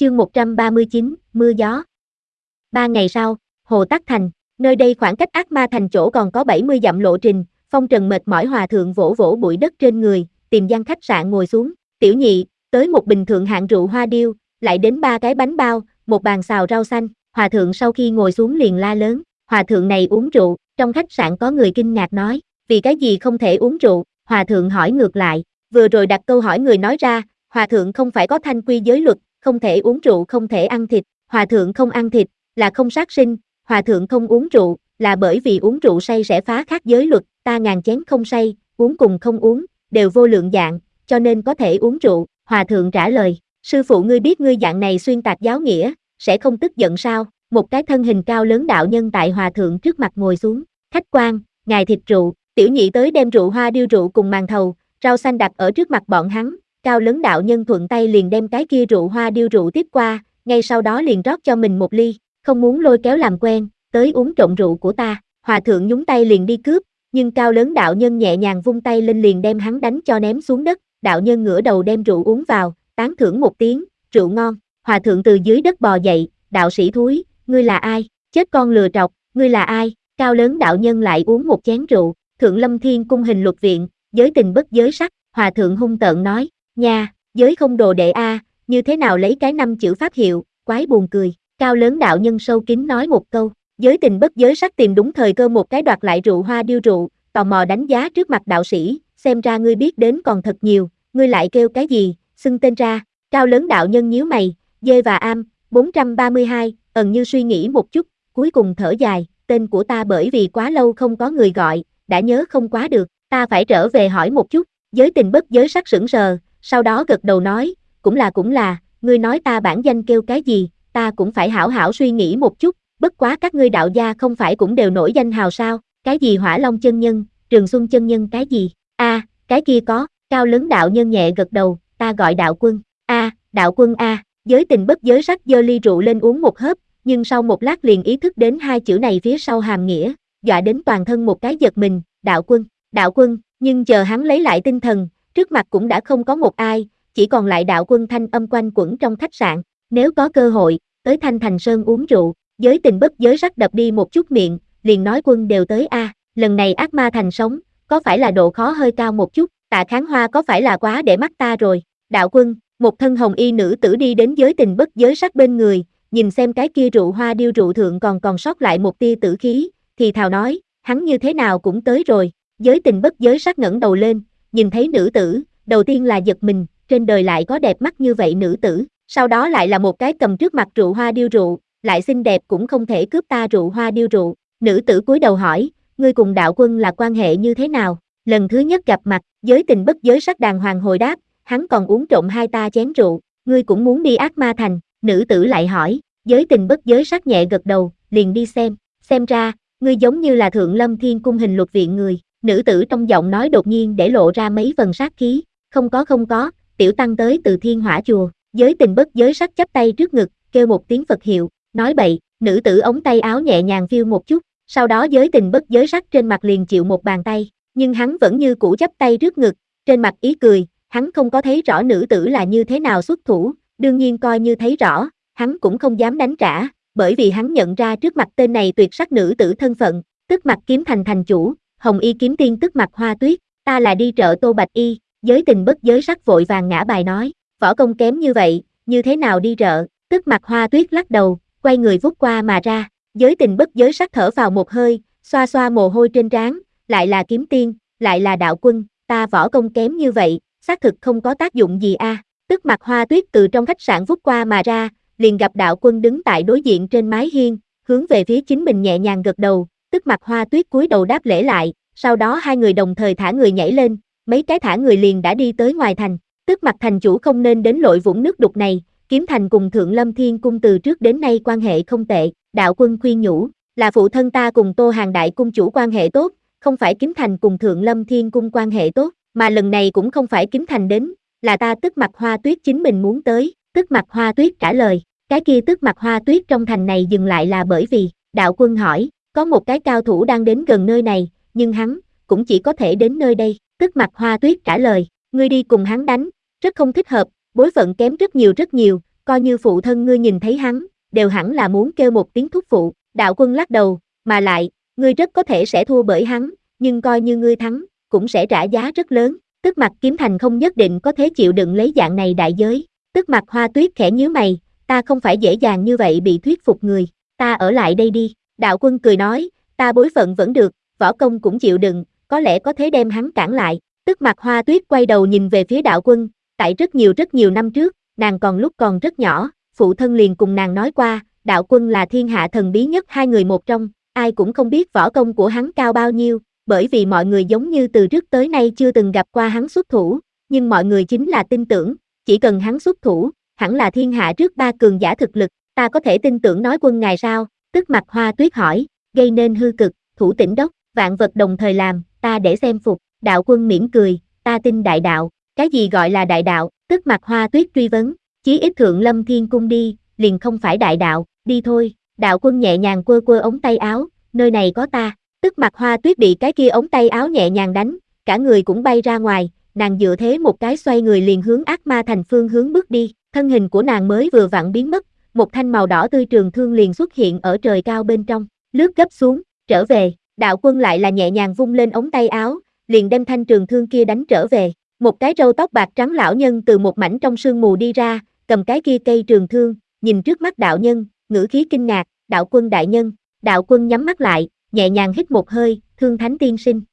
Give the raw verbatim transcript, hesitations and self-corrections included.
Chương một trăm ba mươi chín, mưa gió. Ba ngày sau, Hồ Tắc Thành, nơi đây khoảng cách Ác Ma Thành chỗ còn có bảy mươi dặm lộ trình, phong trần mệt mỏi hòa thượng vỗ vỗ bụi đất trên người, tìm gian khách sạn ngồi xuống, tiểu nhị, tới một bình thượng hạng rượu hoa điêu, lại đến ba cái bánh bao, một bàn xào rau xanh, hòa thượng sau khi ngồi xuống liền la lớn, hòa thượng này uống rượu, trong khách sạn có người kinh ngạc nói, vì cái gì không thể uống rượu, hòa thượng hỏi ngược lại, vừa rồi đặt câu hỏi người nói ra, hòa thượng không phải có thanh quy giới luật, không thể uống rượu không thể ăn thịt, hòa thượng không ăn thịt, là không sát sinh, hòa thượng không uống rượu, là bởi vì uống rượu say sẽ phá khác giới luật, ta ngàn chén không say, uống cùng không uống, đều vô lượng dạng, cho nên có thể uống rượu, hòa thượng trả lời, sư phụ ngươi biết ngươi dạng này xuyên tạc giáo nghĩa, sẽ không tức giận sao, một cái thân hình cao lớn đạo nhân tại hòa thượng trước mặt ngồi xuống, khách quan, ngài thịt rượu, tiểu nhị tới đem rượu hoa điêu rượu cùng màn thầu, rau xanh đặt ở trước mặt bọn hắn, cao lớn đạo nhân thuận tay liền đem cái kia rượu hoa điêu rượu tiếp qua, ngay sau đó liền rót cho mình một ly, không muốn lôi kéo làm quen, tới uống trộm rượu của ta, hòa thượng nhúng tay liền đi cướp, nhưng cao lớn đạo nhân nhẹ nhàng vung tay lên liền đem hắn đánh cho ném xuống đất, đạo nhân ngửa đầu đem rượu uống vào, tán thưởng một tiếng, rượu ngon, hòa thượng từ dưới đất bò dậy, đạo sĩ thúi, ngươi là ai, chết con lừa trọc, ngươi là ai, cao lớn đạo nhân lại uống một chén rượu, Thượng Lâm Thiên cung hình luật viện, giới tình bất giới sắc, hòa thượng hung tợn nói, nha, giới không đồ đệ a, như thế nào lấy cái năm chữ pháp hiệu, quái buồn cười, cao lớn đạo nhân sâu kín nói một câu, giới tình bất giới sắc tìm đúng thời cơ một cái đoạt lại rượu hoa điêu rượu, tò mò đánh giá trước mặt đạo sĩ, xem ra ngươi biết đến còn thật nhiều, ngươi lại kêu cái gì, xưng tên ra, cao lớn đạo nhân nhíu mày, dê và am, bốn trăm ba mươi hai, ẩn như suy nghĩ một chút, cuối cùng thở dài, tên của ta bởi vì quá lâu không có người gọi, đã nhớ không quá được, ta phải trở về hỏi một chút, giới tình bất giới sắc sững sờ, sau đó gật đầu nói, cũng là cũng là, ngươi nói ta bản danh kêu cái gì, ta cũng phải hảo hảo suy nghĩ một chút, bất quá các ngươi đạo gia không phải cũng đều nổi danh hào sao, cái gì Hỏa Long chân nhân, Trường Xuân chân nhân cái gì, a, à, cái kia có, cao lớn đạo nhân nhẹ gật đầu, ta gọi đạo quân, a, à, đạo quân a, à. Giới tình bất giới sắc giơ ly rượu lên uống một hớp, nhưng sau một lát liền ý thức đến hai chữ này phía sau hàm nghĩa, dọa đến toàn thân một cái giật mình, đạo quân, đạo quân, nhưng chờ hắn lấy lại tinh thần, trước mặt cũng đã không có một ai, chỉ còn lại đạo quân thanh âm quanh quẩn trong khách sạn, nếu có cơ hội, tới Thanh Thành Sơn uống rượu, giới tình bất giới sắc đập đi một chút miệng, liền nói quân đều tới a, à, lần này Ác Ma Thành sống, có phải là độ khó hơi cao một chút, Tạ Kháng Hoa có phải là quá để mắt ta rồi, đạo quân, một thân hồng y nữ tử đi đến giới tình bất giới sắc bên người, nhìn xem cái kia rượu hoa điêu rượu thượng còn còn sót lại một tia tử khí, thì thào nói, hắn như thế nào cũng tới rồi, giới tình bất giới sắc ngẩng đầu lên, nhìn thấy nữ tử, đầu tiên là giật mình, trên đời lại có đẹp mắt như vậy nữ tử, sau đó lại là một cái cầm trước mặt rượu hoa điêu rượu, lại xinh đẹp cũng không thể cướp ta rượu hoa điêu rượu, nữ tử cúi đầu hỏi, ngươi cùng đạo quân là quan hệ như thế nào, lần thứ nhất gặp mặt, giới tình bất giới sắc đàng hoàng hồi đáp, hắn còn uống trộm hai ta chén rượu, ngươi cũng muốn đi Ác Ma Thành, nữ tử lại hỏi, giới tình bất giới sắc nhẹ gật đầu, liền đi xem, xem ra, ngươi giống như là Thượng Lâm Thiên cung hình luật viện người, nữ tử trong giọng nói đột nhiên để lộ ra mấy phần sát khí, không có không có, tiểu tăng tới từ Thiên Hỏa chùa, giới tình bất giới sắc chắp tay trước ngực, kêu một tiếng Phật hiệu, nói bậy, nữ tử ống tay áo nhẹ nhàng phiêu một chút, sau đó giới tình bất giới sắc trên mặt liền chịu một bàn tay, nhưng hắn vẫn như cũ chắp tay trước ngực, trên mặt ý cười, hắn không có thấy rõ nữ tử là như thế nào xuất thủ, đương nhiên coi như thấy rõ, hắn cũng không dám đánh trả, bởi vì hắn nhận ra trước mặt tên này tuyệt sắc nữ tử thân phận, tức mặt kiếm thành thành chủ, Hồng Y kiếm tiên tức mặt Hoa Tuyết, ta là đi trợ Tô Bạch Y, giới tình bất giới sắc vội vàng ngã bài nói, võ công kém như vậy, như thế nào đi trợ, tức mặt Hoa Tuyết lắc đầu, quay người vút qua mà ra, giới tình bất giới sắc thở vào một hơi, xoa xoa mồ hôi trên trán, lại là kiếm tiên, lại là đạo quân, ta võ công kém như vậy, xác thực không có tác dụng gì a. À. Tức mặt Hoa Tuyết từ trong khách sạn vút qua mà ra, liền gặp đạo quân đứng tại đối diện trên mái hiên, hướng về phía chính mình nhẹ nhàng gật đầu, tức mặt Hoa Tuyết cúi đầu đáp lễ lại, sau đó hai người đồng thời thả người nhảy lên, mấy cái thả người liền đã đi tới ngoài thành, tức mặt thành chủ không nên đến lội vũng nước đục này, Kiếm Thành cùng Thượng Lâm Thiên cung từ trước đến nay quan hệ không tệ, đạo quân khuyên nhủ, là phụ thân ta cùng Tô Hàng đại cung chủ quan hệ tốt, không phải Kiếm Thành cùng Thượng Lâm Thiên cung quan hệ tốt, mà lần này cũng không phải Kiếm Thành đến, là ta tức mặt Hoa Tuyết chính mình muốn tới, tức mặt Hoa Tuyết trả lời, cái kia tức mặt Hoa Tuyết trong thành này dừng lại là bởi vì, đạo quân hỏi, có một cái cao thủ đang đến gần nơi này, nhưng hắn, cũng chỉ có thể đến nơi đây, tức mặt Hoa Tuyết trả lời, ngươi đi cùng hắn đánh, rất không thích hợp, bối phận kém rất nhiều rất nhiều, coi như phụ thân ngươi nhìn thấy hắn, đều hẳn là muốn kêu một tiếng thúc phụ, đạo quân lắc đầu, mà lại, ngươi rất có thể sẽ thua bởi hắn, nhưng coi như ngươi thắng, cũng sẽ trả giá rất lớn, Tức Mặc Kiếm Thành không nhất định có thể chịu đựng lấy dạng này đại giới, Tức Mặc Hoa Tuyết khẽ nhíu mày, ta không phải dễ dàng như vậy bị thuyết phục người, ta ở lại đây đi, đạo quân cười nói, ta bối phận vẫn được, võ công cũng chịu đựng, có lẽ có thể đem hắn cản lại, Tức Mặc Hoa Tuyết quay đầu nhìn về phía đạo quân, tại rất nhiều rất nhiều năm trước, nàng còn lúc còn rất nhỏ, phụ thân liền cùng nàng nói qua, đạo quân là thiên hạ thần bí nhất hai người một trong, ai cũng không biết võ công của hắn cao bao nhiêu, bởi vì mọi người giống như từ trước tới nay chưa từng gặp qua hắn xuất thủ, nhưng mọi người chính là tin tưởng, chỉ cần hắn xuất thủ, hẳn là thiên hạ trước ba cường giả thực lực, ta có thể tin tưởng nói quân ngài sao, Tức Mặc Hoa Tuyết hỏi, gây nên hư cực, thủ tỉnh đốc, vạn vật đồng thời làm, ta để xem phục, đạo quân mỉm cười, ta tin đại đạo, cái gì gọi là đại đạo, Tức Mặc Hoa Tuyết truy vấn, chí ít thượng Lâm Thiên Cung đi, liền không phải đại đạo, đi thôi, đạo quân nhẹ nhàng quơ quơ ống tay áo, nơi này có ta, Tức Mặc Hoa Tuyết bị cái kia ống tay áo nhẹ nhàng đánh, cả người cũng bay ra ngoài, nàng dựa thế một cái xoay người liền hướng Ác Ma Thành phương hướng bước đi, thân hình của nàng mới vừa vặn biến mất, một thanh màu đỏ tươi trường thương liền xuất hiện ở trời cao bên trong, lướt gấp xuống, trở về, đạo quân lại là nhẹ nhàng vung lên ống tay áo, liền đem thanh trường thương kia đánh trở về, một cái râu tóc bạc trắng lão nhân từ một mảnh trong sương mù đi ra, cầm cái kia cây trường thương, nhìn trước mắt đạo nhân, ngữ khí kinh ngạc, đạo quân đại nhân, đạo quân nhắm mắt lại, nhẹ nhàng hít một hơi, Thương Thánh tiên sinh,